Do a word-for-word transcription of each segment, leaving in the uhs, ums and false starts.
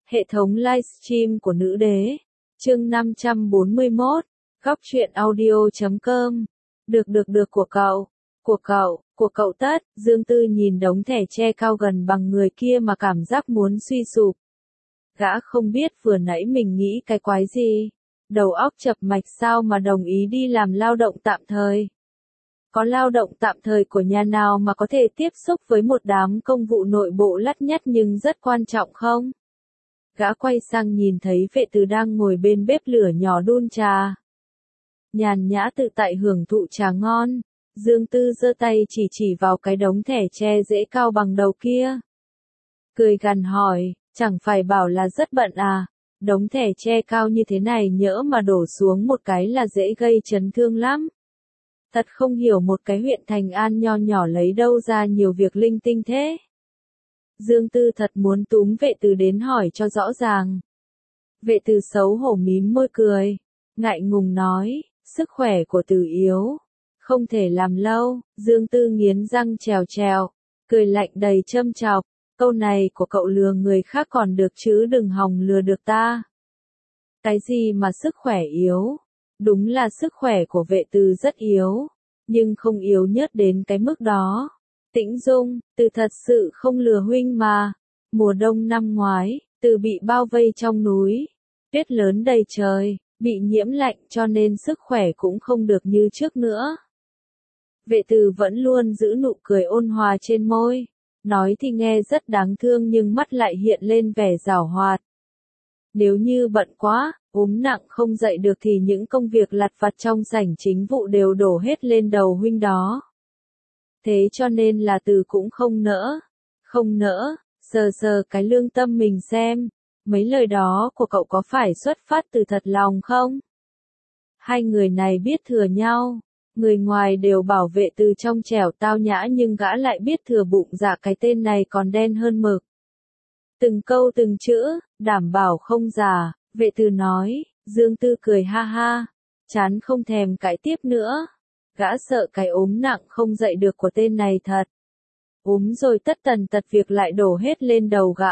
Hệ thống livestream của nữ đế. Chương năm trăm bốn mươi mốt. Góc truyện audio chấm com. Được được được của cậu. Của cậu, của cậu tất. Dương Tư nhìn đống thẻ tre cao gần bằng người kia mà cảm giác muốn suy sụp. Gã không biết vừa nãy mình nghĩ cái quái gì. Đầu óc chập mạch sao mà đồng ý đi làm lao động tạm thời. Có lao động tạm thời của nhà nào mà có thể tiếp xúc với một đám công vụ nội bộ lắt nhắt nhưng rất quan trọng không? Gã quay sang nhìn thấy vệ từ đang ngồi bên bếp lửa nhỏ đun trà. Nhàn nhã tự tại hưởng thụ trà ngon. Dương Tư giơ tay chỉ chỉ vào cái đống thẻ tre dễ cao bằng đầu kia. Cười gằn hỏi, chẳng phải bảo là rất bận à? Đống thẻ tre cao như thế này nhỡ mà đổ xuống một cái là dễ gây chấn thương lắm. Thật không hiểu một cái huyện Thành An nho nhỏ lấy đâu ra nhiều việc linh tinh thế. Dương Tư thật muốn túm vệ từ đến hỏi cho rõ ràng. Vệ từ xấu hổ mím môi cười, ngại ngùng nói, sức khỏe của từ yếu, không thể làm lâu. Dương Tư nghiến răng trèo trèo, cười lạnh đầy châm chọc, câu này của cậu lừa người khác còn được chứ đừng hòng lừa được ta. Cái gì mà sức khỏe yếu? Đúng là sức khỏe của vệ từ rất yếu, nhưng không yếu nhất đến cái mức đó. Tĩnh Dung, từ thật sự không lừa huynh mà. Mùa đông năm ngoái, từ bị bao vây trong núi, tuyết lớn đầy trời, bị nhiễm lạnh cho nên sức khỏe cũng không được như trước nữa. Vệ từ vẫn luôn giữ nụ cười ôn hòa trên môi, nói thì nghe rất đáng thương nhưng mắt lại hiện lên vẻ giảo hoạt. Nếu như bận quá, ốm nặng không dậy được thì những công việc lặt vặt trong sảnh chính vụ đều đổ hết lên đầu huynh đó. Thế cho nên là từ cũng không nỡ, không nỡ, sờ sờ cái lương tâm mình xem, mấy lời đó của cậu có phải xuất phát từ thật lòng không? Hai người này biết thừa nhau, người ngoài đều bảo vệ từ trong trẻo tao nhã nhưng gã lại biết thừa bụng dạ cái tên này còn đen hơn mực. Từng câu từng chữ, đảm bảo không giả, vệ từ nói. Dương Tư cười ha ha, chán không thèm cãi tiếp nữa. Gã sợ cái ốm nặng không dậy được của tên này thật. Ốm rồi tất tần tật việc lại đổ hết lên đầu gã.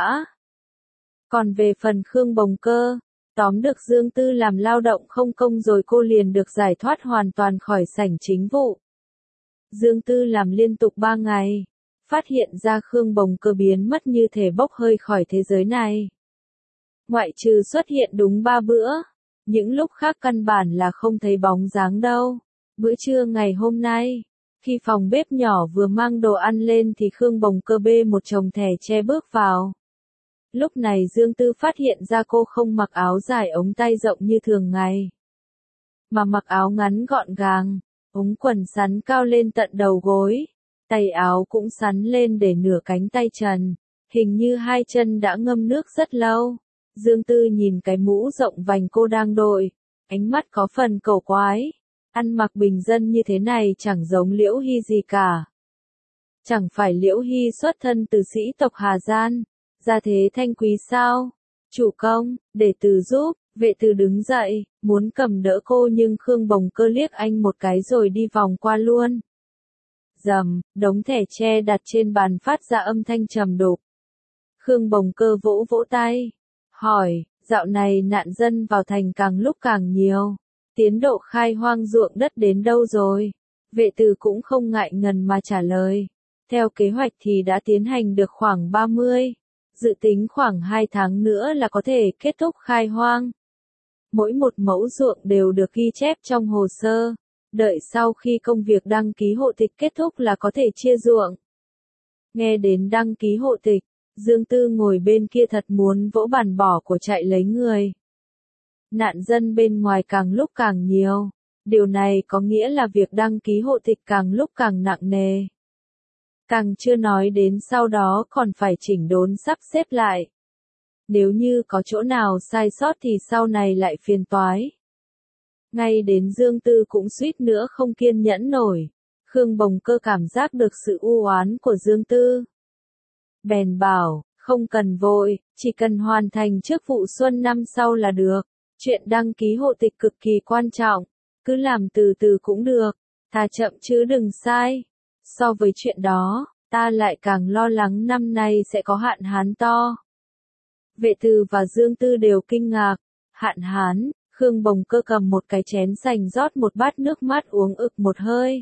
Còn về phần Khương Bồng Cơ, tóm được Dương Tư làm lao động không công rồi cô liền được giải thoát hoàn toàn khỏi sảnh chính vụ. Dương Tư làm liên tục ba ngày, phát hiện ra Khương Bồng Cơ biến mất như thể bốc hơi khỏi thế giới này. Ngoại trừ xuất hiện đúng ba bữa, những lúc khác căn bản là không thấy bóng dáng đâu. Bữa trưa ngày hôm nay, khi phòng bếp nhỏ vừa mang đồ ăn lên thì Khương Bồng Cơ bê một chồng thẻ tre bước vào. Lúc này Dương Tư phát hiện ra cô không mặc áo dài ống tay rộng như thường ngày, mà mặc áo ngắn gọn gàng, ống quần sắn cao lên tận đầu gối, tay áo cũng sắn lên để nửa cánh tay trần, hình như hai chân đã ngâm nước rất lâu. Dương Tư nhìn cái mũ rộng vành cô đang đội, ánh mắt có phần cầu quái. Ăn mặc bình dân như thế này chẳng giống Liễu Hy gì cả. Chẳng phải Liễu Hy xuất thân từ sĩ tộc Hà Gian, gia thế thanh quý sao? Chủ công, để từ giúp. Vệ từ đứng dậy, muốn cầm đỡ cô nhưng Khương Bồng Cơ liếc anh một cái rồi đi vòng qua luôn. Rầm, đống thẻ tre đặt trên bàn phát ra âm thanh trầm đục. Khương Bồng Cơ vỗ vỗ tay, hỏi, dạo này nạn dân vào thành càng lúc càng nhiều. Tiến độ khai hoang ruộng đất đến đâu rồi? Vệ từ cũng không ngại ngần mà trả lời. Theo kế hoạch thì đã tiến hành được khoảng ba mươi. Dự tính khoảng hai tháng nữa là có thể kết thúc khai hoang. Mỗi một mẫu ruộng đều được ghi chép trong hồ sơ. Đợi sau khi công việc đăng ký hộ tịch kết thúc là có thể chia ruộng. Nghe đến đăng ký hộ tịch, Dương Tư ngồi bên kia thật muốn vỗ bàn bỏ của chạy lấy người. Nạn dân bên ngoài càng lúc càng nhiều, điều này có nghĩa là việc đăng ký hộ tịch càng lúc càng nặng nề. Càng chưa nói đến sau đó còn phải chỉnh đốn sắp xếp lại. Nếu như có chỗ nào sai sót thì sau này lại phiền toái. Ngay đến Dương Tư cũng suýt nữa không kiên nhẫn nổi. Khương Bồng Cơ cảm giác được sự u oán của Dương Tư. Bèn bảo, không cần vội, chỉ cần hoàn thành trước vụ xuân năm sau là được. Chuyện đăng ký hộ tịch cực kỳ quan trọng, cứ làm từ từ cũng được, thà chậm chứ đừng sai. So với chuyện đó, ta lại càng lo lắng năm nay sẽ có hạn hán to. Vệ Từ và Dương Tư đều kinh ngạc. Hạn hán, Khương Bồng Cơ cầm một cái chén sành rót một bát nước mát uống ực một hơi.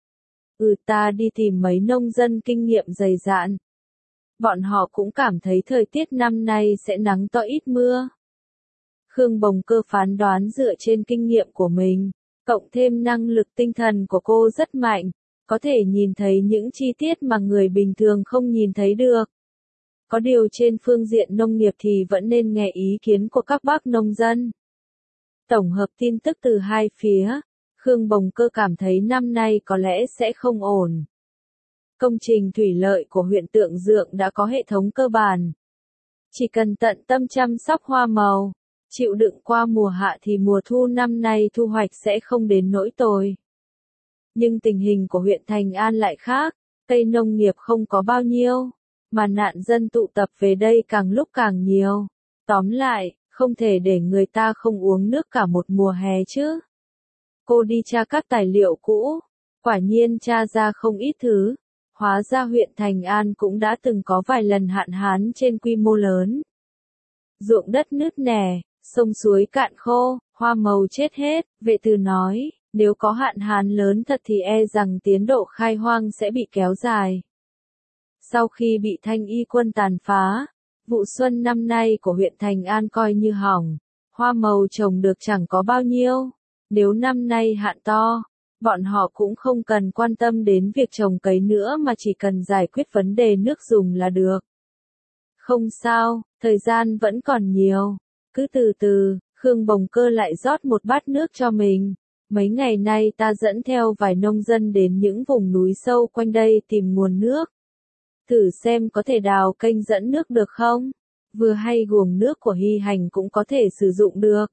Ừ, ta đi tìm mấy nông dân kinh nghiệm dày dạn. Bọn họ cũng cảm thấy thời tiết năm nay sẽ nắng to ít mưa. Khương Bồng Cơ phán đoán dựa trên kinh nghiệm của mình, cộng thêm năng lực tinh thần của cô rất mạnh, có thể nhìn thấy những chi tiết mà người bình thường không nhìn thấy được. Có điều trên phương diện nông nghiệp thì vẫn nên nghe ý kiến của các bác nông dân. Tổng hợp tin tức từ hai phía, Khương Bồng Cơ cảm thấy năm nay có lẽ sẽ không ổn. Công trình thủy lợi của huyện Tượng Dượng đã có hệ thống cơ bản. Chỉ cần tận tâm chăm sóc hoa màu, chịu đựng qua mùa hạ thì mùa thu năm nay thu hoạch sẽ không đến nỗi tồi. Nhưng tình hình của huyện Thành An lại khác, cây nông nghiệp không có bao nhiêu, mà nạn dân tụ tập về đây càng lúc càng nhiều. Tóm lại, không thể để người ta không uống nước cả một mùa hè chứ. Cô đi tra các tài liệu cũ, quả nhiên tra ra không ít thứ. Hóa ra huyện Thành An cũng đã từng có vài lần hạn hán trên quy mô lớn. Ruộng đất nứt nẻ, sông suối cạn khô, hoa màu chết hết, Vệ Từ nói, nếu có hạn hán lớn thật thì e rằng tiến độ khai hoang sẽ bị kéo dài. Sau khi bị Thanh Y quân tàn phá, vụ xuân năm nay của huyện Thành An coi như hỏng, hoa màu trồng được chẳng có bao nhiêu. Nếu năm nay hạn to, bọn họ cũng không cần quan tâm đến việc trồng cấy nữa mà chỉ cần giải quyết vấn đề nước dùng là được. Không sao, thời gian vẫn còn nhiều. Cứ từ từ, Khương Bồng Cơ lại rót một bát nước cho mình. Mấy ngày nay ta dẫn theo vài nông dân đến những vùng núi sâu quanh đây tìm nguồn nước. Thử xem có thể đào kênh dẫn nước được không? Vừa hay guồng nước của Hy Hành cũng có thể sử dụng được.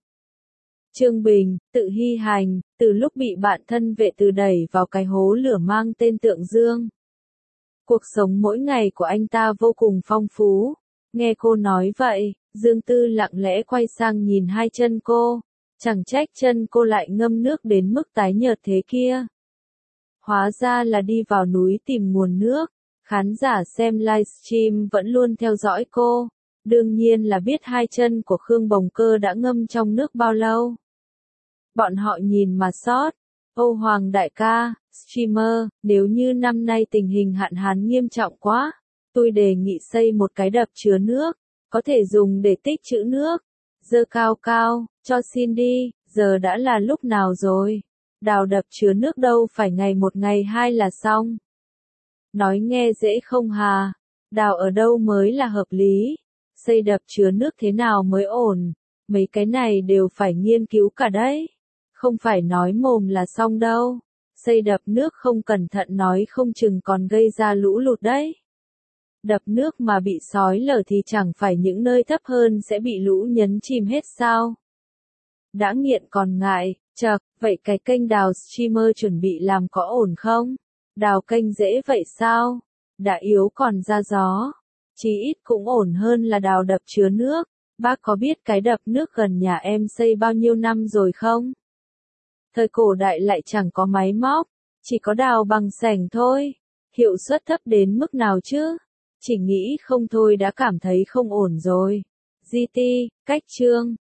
Trương Bình, tự Hy Hành, từ lúc bị bạn thân Vệ Từ đẩy vào cái hố lửa mang tên Tượng Dương. Cuộc sống mỗi ngày của anh ta vô cùng phong phú. Nghe cô nói vậy, Dương Tư lặng lẽ quay sang nhìn hai chân cô. Chẳng trách chân cô lại ngâm nước đến mức tái nhợt thế kia. Hóa ra là đi vào núi tìm nguồn nước. Khán giả xem livestream vẫn luôn theo dõi cô. Đương nhiên là biết hai chân của Khương Bồng Cơ đã ngâm trong nước bao lâu. Bọn họ nhìn mà sót. Âu Hoàng đại ca, streamer, nếu như năm nay tình hình hạn hán nghiêm trọng quá, tôi đề nghị xây một cái đập chứa nước, có thể dùng để tích trữ nước. Giơ cao cao, cho xin đi, giờ đã là lúc nào rồi? Đào đập chứa nước đâu phải ngày một ngày hai là xong. Nói nghe dễ không hà, đào ở đâu mới là hợp lý, xây đập chứa nước thế nào mới ổn, mấy cái này đều phải nghiên cứu cả đấy. Không phải nói mồm là xong đâu, xây đập nước không cẩn thận nói không chừng còn gây ra lũ lụt đấy. Đập nước mà bị xói lở thì chẳng phải những nơi thấp hơn sẽ bị lũ nhấn chìm hết sao? Đã nghiện còn ngại, chậc, vậy cái kênh đào streamer chuẩn bị làm có ổn không? Đào kênh dễ vậy sao? Đã yếu còn ra gió. Chí ít cũng ổn hơn là đào đập chứa nước. Bác có biết cái đập nước gần nhà em xây bao nhiêu năm rồi không? Thời cổ đại lại chẳng có máy móc, chỉ có đào bằng sẻng thôi. Hiệu suất thấp đến mức nào chứ? Chỉ nghĩ không thôi đã cảm thấy không ổn rồi. giê tê, cách chương.